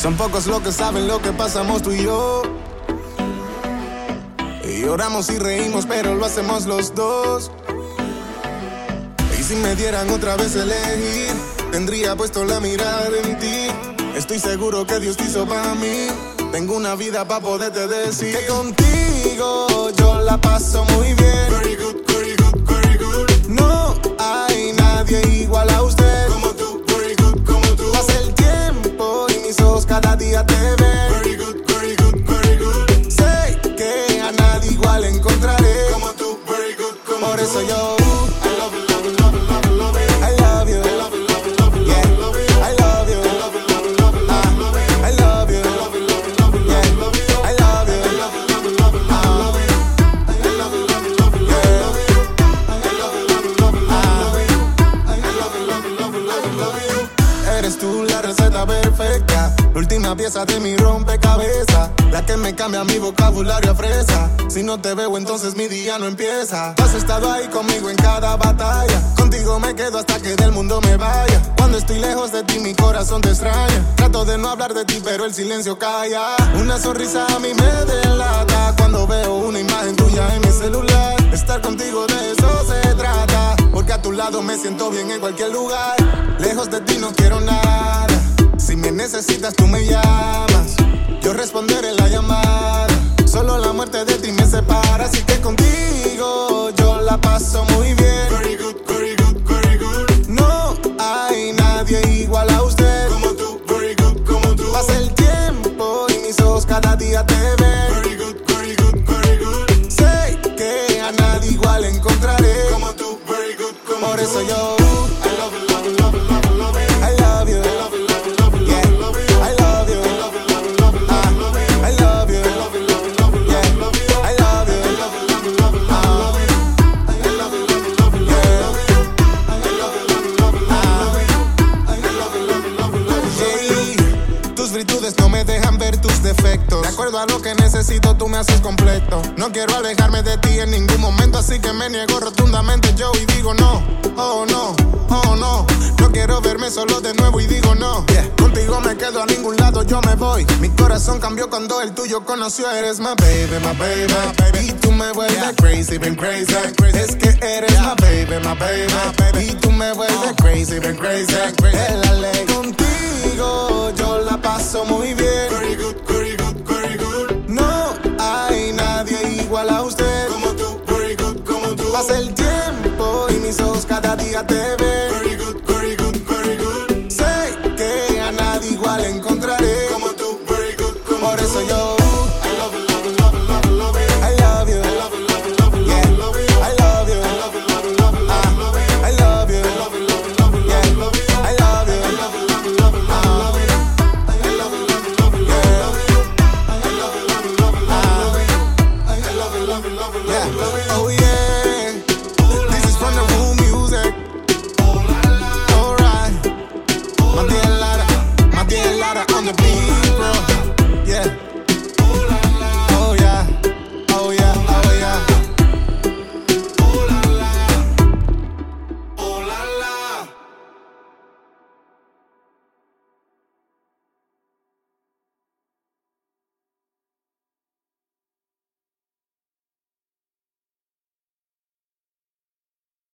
Son pocos los que saben lo que pasamos tú y yo. Y lloramos y reímos, pero lo hacemos los dos. Y si me dieran otra vez elegir, tendría puesto la mirada en ti. Estoy seguro que Dios te hizo para mí. Tengo una vida para poderte decir que contigo yo la paso muy bien. Very good, very good, very good. No hay nadie igual a usted. Como tú, very good, como tú. Pasa el tiempo y mis ojos cada día te ven. Very good, very good, very good. Sé que a nadie igual encontraré. Como tú, very good, como Por tú. eso yo I love you, love you, love you, love you, love you. I love you. I love you, love you, love you, Yeah. love you. I love you. I love you, love you, love you, love you, love you. I love you. I love you, love you, love you, Yeah. love you. I love you. I love you, love you, love you, love you, love you. I love you, love you, love you, love you, love you. I love you, love you, love you, love you, love you. I love you, love you, love you, love you, love you. Eres tú la receta perfecta, la última pieza de mi rompecabezas, la que me cambia mi vocabulario a fresa. Si no te veo entonces mi día no empieza. Tú has estado ahí conmigo en cada batalla, contigo me quedo hasta que del mundo me vaya. Cuando estoy lejos de ti mi corazón te extraña. Trato de no hablar de ti pero el silencio calla. Una sonrisa a mí me delata cuando veo una imagen tuya en mi celular. Estar contigo de eso se trata, porque a tu lado me siento bien en cualquier lugar. Lejos de ti no quiero nada. Si me necesitas tú me llamas, yo responderé la llamada. Solo la muerte de ti me separa, así que contigo yo la paso muy bien. Very good, very good, very good. No hay nadie igual a usted. Como tú, very good, como tú. Pasa el tiempo y mis ojos cada día te ven. Very good, very good, very good. Sé que a nadie igual encontraré. Como tú, very good, como Por tú. eso yo I love you, love you, love you, love you, love you. I love you. I love you, love you, love you, Yeah. love you, love you. I love you. I love you, love you, love you, love you, love you. I love you. I love you, love you, love you, Yeah. love you, love you. I love you. I love you, love you, love you, love you, love you. I love you, love you, love you, love you, love you. I love you, love you, love you, love you, love you. I love you, love you, love you, love you. Hey, tus virtudes no me dejan ver tus defectos. De acuerdo a lo que necesito, tú me haces completo. No quiero alejarme de ti en ningún momento, así que me niego rotundamente yo y digo no. Oh no, oh no. No quiero verme solo de nuevo y digo no. Yeah. Contigo me quedo, a ningún lado yo me voy. Mi corazón cambió cuando el tuyo conoció. Eres my baby, my baby, my baby. Y tú me vuelves crazy, bien crazy. Es que eres my baby, my baby. Y tú me vuelves crazy, bien crazy. Es la ley. Contigo yo la paso muy bien. Very good, very good, very good. No hay nadie igual a usted. Como tú, very good, como tú. Pasa el tiempo y mis ojos cada día te ven. Very good, very good, very good. Sé que a nadie igual encontraré. Como tú, very good, como Por tú. eso yo I love you, love you, love you, love you, love you. I love you. I love you, love you, love you, Yeah. love you, love you. I love you. I love you, love you, love you, love you, love you. I love you. I love you, love you, love you, Yeah. love you, love you. I love you. I love you, love you, love you, love you, love you. I love you, love you, love you, love you, love you. I love you, love you, love you, love you, love you. I love you, love you, love you, love you, love you.